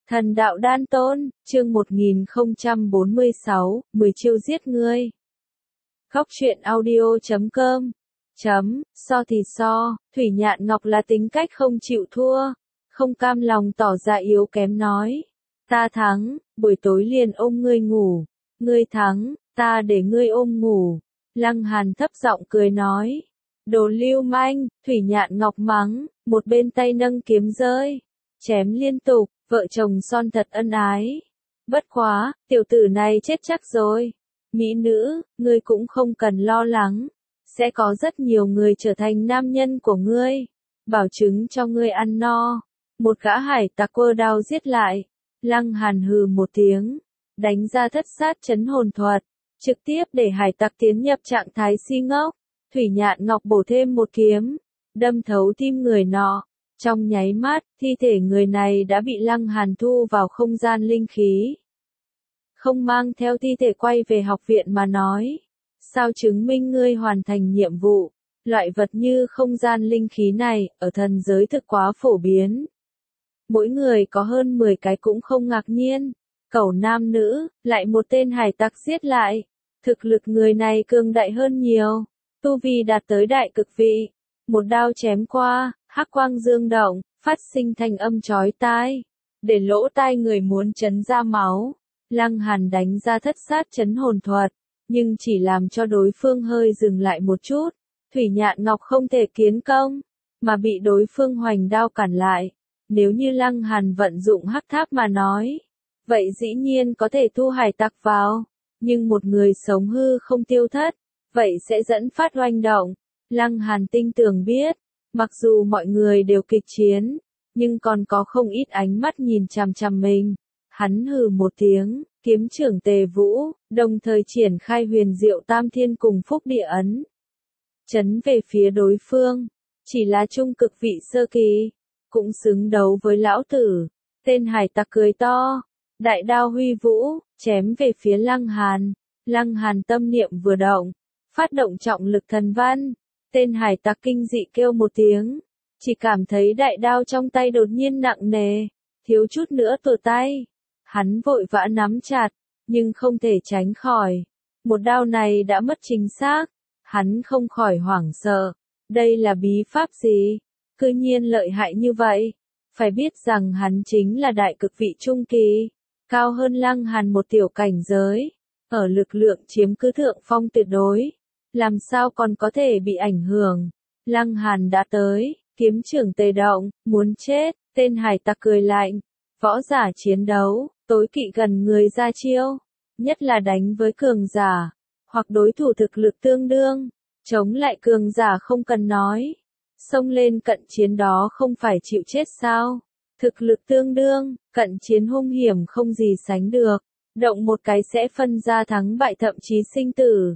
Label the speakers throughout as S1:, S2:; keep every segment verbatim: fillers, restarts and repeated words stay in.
S1: Thần đạo đan tôn, chương một nghìn không trăm bốn mươi sáu, mười chiêu giết ngươi. Góc truyện audio chấm com chấm, so thì so, Thủy Nhạn Ngọc là tính cách không chịu thua, không cam lòng tỏ ra yếu kém nói. Ta thắng, buổi tối liền ôm ngươi ngủ, ngươi thắng, ta để ngươi ôm ngủ. Lăng Hàn thấp giọng cười nói. Đồ lưu manh, Thủy Nhạn Ngọc mắng, một bên tay nâng kiếm rơi, chém liên tục, vợ chồng son thật ân ái. Bất quá, tiểu tử này chết chắc rồi. Mỹ nữ, ngươi cũng không cần lo lắng, sẽ có rất nhiều người trở thành nam nhân của ngươi, bảo chứng cho ngươi ăn no. Một gã hải tặc quơ đao giết lại, Lăng Hàn hừ một tiếng, đánh ra thất sát chấn hồn thuật, trực tiếp để hải tặc tiến nhập trạng thái si ngốc. Thủy Nhạn Ngọc bổ thêm một kiếm, đâm thấu tim người nọ. Trong nháy mắt, thi thể người này đã bị Lăng Hàn thu vào không gian linh khí. Không mang theo thi thể quay về học viện mà nói. Sao chứng minh ngươi hoàn thành nhiệm vụ? Loại vật như không gian linh khí này, ở thần giới thực quá phổ biến. Mỗi người có hơn mười cái cũng không ngạc nhiên. Cẩu nam nữ, lại một tên hải tặc giết lại. Thực lực người này cường đại hơn nhiều. Tu vi đạt tới đại cực vị. Một đao chém qua, hắc quang dương động, phát sinh thanh âm chói tai, để lỗ tai người muốn chấn ra máu. Lăng Hàn đánh ra thất sát chấn hồn thuật, nhưng chỉ làm cho đối phương hơi dừng lại một chút. Thủy Nhạn Ngọc không thể kiến công, mà bị đối phương hoành đao cản lại. Nếu như Lăng Hàn vận dụng hắc tháp mà nói, vậy dĩ nhiên có thể thu hải tặc vào, nhưng một người sống hư không tiêu thất, vậy sẽ dẫn phát oanh động. Lăng Hàn tinh tường biết, mặc dù mọi người đều kịch chiến, nhưng còn có không ít ánh mắt nhìn chằm chằm mình. Hắn hừ một tiếng, kiếm trưởng Tề Vũ, đồng thời triển khai huyền diệu tam thiên cùng phúc địa ấn. Chấn về phía đối phương, chỉ là trung cực vị sơ kỳ, cũng xứng đấu với lão tử. Tên hải tặc cười to, đại đao huy vũ, chém về phía Lăng Hàn. Lăng Hàn tâm niệm vừa động, phát động trọng lực thần văn. Tên hải tặc kinh dị kêu một tiếng, chỉ cảm thấy đại đao trong tay đột nhiên nặng nề, thiếu chút nữa tuột tay. Hắn vội vã nắm chặt, nhưng không thể tránh khỏi. Một đao này đã mất chính xác, hắn không khỏi hoảng sợ. Đây là bí pháp gì? Cư nhiên lợi hại như vậy. Phải biết rằng hắn chính là đại cực vị trung kỳ, cao hơn Lăng Hàn một tiểu cảnh giới, ở lực lượng chiếm cứ thượng phong tuyệt đối. Làm sao còn có thể bị ảnh hưởng? Lăng Hàn đã tới, kiếm trưởng Tề động, muốn chết. Tên hải tặc cười lạnh. Võ giả chiến đấu, tối kỵ gần người ra chiêu, nhất là đánh với cường giả, hoặc đối thủ thực lực tương đương. Chống lại cường giả không cần nói, xông lên cận chiến đó không phải chịu chết sao? Thực lực tương đương, cận chiến hung hiểm không gì sánh được, động một cái sẽ phân ra thắng bại thậm chí sinh tử.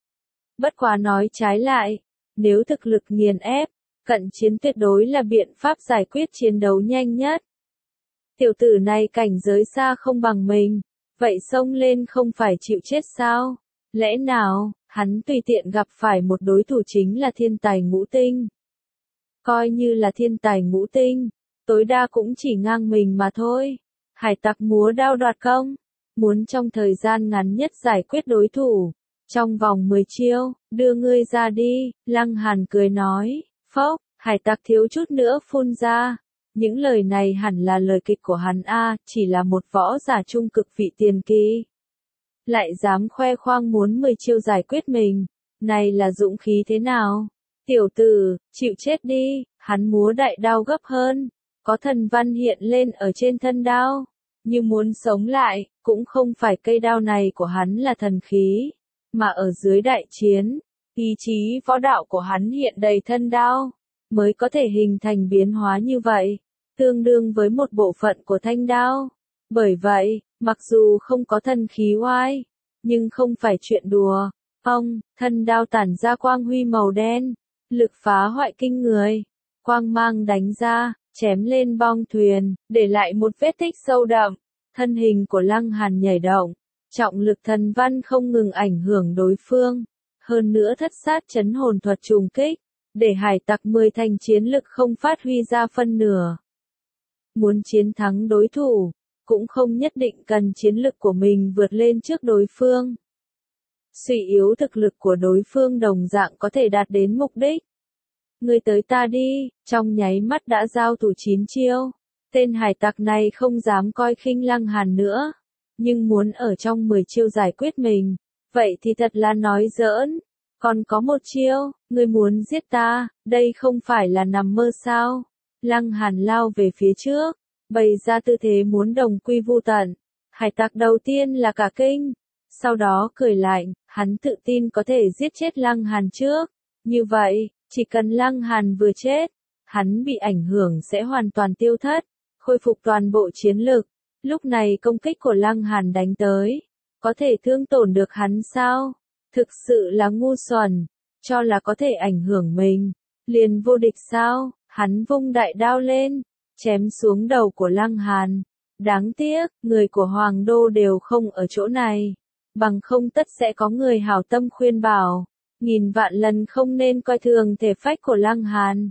S1: Bất quá nói trái lại, nếu thực lực nghiền ép, cận chiến tuyệt đối là biện pháp giải quyết chiến đấu nhanh nhất. Tiểu tử này cảnh giới xa không bằng mình, vậy xông lên không phải chịu chết sao? Lẽ nào, hắn tùy tiện gặp phải một đối thủ chính là thiên tài ngũ tinh? Coi như là thiên tài ngũ tinh, tối đa cũng chỉ ngang mình mà thôi. Hải tặc múa đao đoạt công, muốn trong thời gian ngắn nhất giải quyết đối thủ. Trong vòng mười chiêu, đưa ngươi ra đi. Lăng Hàn cười nói. Phốc, hải tặc thiếu chút nữa phun ra. Những lời này hẳn là lời kịch của hắn a, chỉ là một võ giả trung cực vị tiền kỳ. Lại dám khoe khoang muốn mười chiêu giải quyết mình. Này là dũng khí thế nào? Tiểu tử, chịu chết đi. Hắn múa đại đao gấp hơn, có thần văn hiện lên ở trên thân đao. Như muốn sống lại, cũng không phải cây đao này của hắn là thần khí, mà ở dưới đại chiến, ý chí võ đạo của hắn hiện đầy thân đao, mới có thể hình thành biến hóa như vậy, tương đương với một bộ phận của thanh đao. Bởi vậy, mặc dù không có thần khí oai, nhưng không phải chuyện đùa. Ông, thân đao tản ra quang huy màu đen, lực phá hoại kinh người, quang mang đánh ra, chém lên bong thuyền, để lại một vết tích sâu đậm. Thân hình của Lăng Hàn nhảy động, trọng lực thần văn không ngừng ảnh hưởng đối phương, hơn nữa thất sát chấn hồn thuật trùng kích, để hải tặc mười thành chiến lực không phát huy ra phân nửa. Muốn chiến thắng đối thủ, cũng không nhất định cần chiến lực của mình vượt lên trước đối phương. Suy yếu thực lực của đối phương đồng dạng có thể đạt đến mục đích. Ngươi tới ta đi, trong nháy mắt đã giao thủ chín chiêu. Tên hải tặc này không dám coi khinh Lăng Hàn nữa, nhưng muốn ở trong mười chiêu giải quyết mình, vậy thì thật là nói giỡn. Còn có một chiêu, ngươi muốn giết ta, đây không phải là nằm mơ sao? Lăng Hàn lao về phía trước, bày ra tư thế muốn đồng quy vu tận. Hải tặc đầu tiên là cả kinh, sau đó cười lạnh, hắn tự tin có thể giết chết Lăng Hàn trước. Như vậy, chỉ cần Lăng Hàn vừa chết, hắn bị ảnh hưởng sẽ hoàn toàn tiêu thất, khôi phục toàn bộ chiến lực. Lúc này công kích của Lăng Hàn đánh tới, có thể thương tổn được hắn sao? Thực sự là ngu xuẩn, cho là có thể ảnh hưởng mình, liền vô địch sao? Hắn vung đại đao lên, chém xuống đầu của Lăng Hàn. Đáng tiếc, người của Hoàng Đô đều không ở chỗ này, bằng không tất sẽ có người hảo tâm khuyên bảo, nghìn vạn lần không nên coi thường thể phách của Lăng Hàn.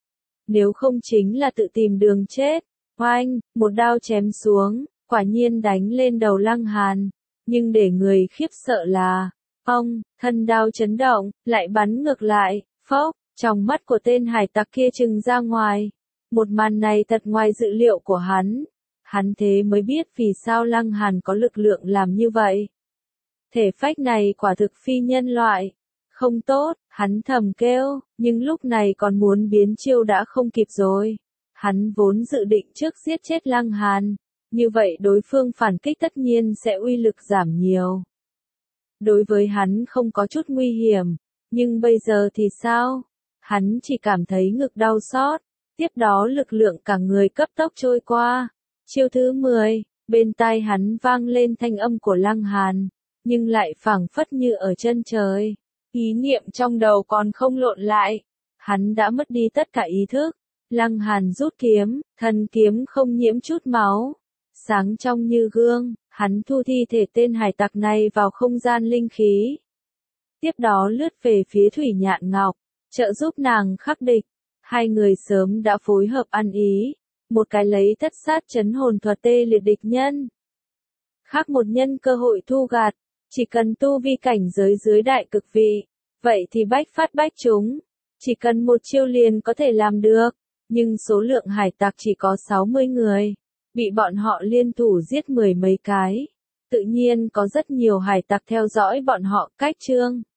S1: Nếu không chính là tự tìm đường chết. Oanh, một đao chém xuống, quả nhiên đánh lên đầu Lăng Hàn, nhưng để người khiếp sợ là, ông, thân đao chấn động, lại bắn ngược lại, phốc, trong mắt của tên hải tặc kia trừng ra ngoài. Một màn này thật ngoài dự liệu của hắn, hắn thế mới biết vì sao Lăng Hàn có lực lượng làm như vậy. Thể phách này quả thực phi nhân loại, không tốt, hắn thầm kêu, nhưng lúc này còn muốn biến chiêu đã không kịp rồi. Hắn vốn dự định trước giết chết Lăng Hàn, như vậy đối phương phản kích tất nhiên sẽ uy lực giảm nhiều. Đối với hắn không có chút nguy hiểm, nhưng bây giờ thì sao? Hắn chỉ cảm thấy ngực đau xót, tiếp đó lực lượng cả người cấp tốc trôi qua. Chiêu thứ mười, bên tai hắn vang lên thanh âm của Lăng Hàn, nhưng lại phảng phất như ở chân trời. Ý niệm trong đầu còn không lộn lại, hắn đã mất đi tất cả ý thức. Lăng Hàn rút kiếm, thân kiếm không nhiễm chút máu, sáng trong như gương, hắn thu thi thể tên hải tặc này vào không gian linh khí. Tiếp đó lướt về phía Thủy Nhạn Ngọc, trợ giúp nàng khắc địch. Hai người sớm đã phối hợp ăn ý, một cái lấy thất sát chấn hồn thuật tê liệt địch nhân, khác một nhân cơ hội thu gạt, chỉ cần tu vi cảnh giới dưới đại cực vị, vậy thì bách phát bách trúng, chỉ cần một chiêu liền có thể làm được. Nhưng số lượng hải tặc chỉ có sáu mươi người, bị bọn họ liên thủ giết mười mấy cái. Tự nhiên có rất nhiều hải tặc theo dõi bọn họ cách chương.